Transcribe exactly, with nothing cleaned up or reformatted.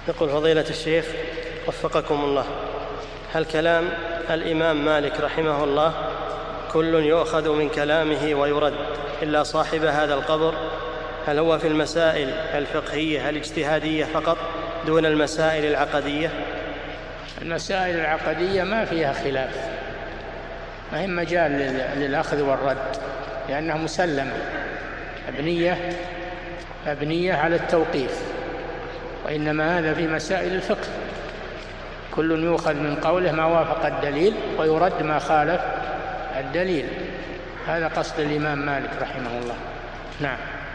يقول فضيلة الشيخ وفقكم الله، هل كلام الإمام مالك رحمه الله كل يؤخذ من كلامه ويرد إلا صاحب هذا القبر؟ هل هو في المسائل الفقهية الاجتهادية فقط دون المسائل العقدية؟ المسائل العقدية ما فيها خلاف، ما هي مجال للأخذ والرد، لأنها مسلمة مبنية مبنية على التوقيف، وإنما هذا في مسائل الفقه كل يؤخذ من قوله ما وافق الدليل ويرد ما خالف الدليل. هذا قصد الإمام مالك رحمه الله. نعم.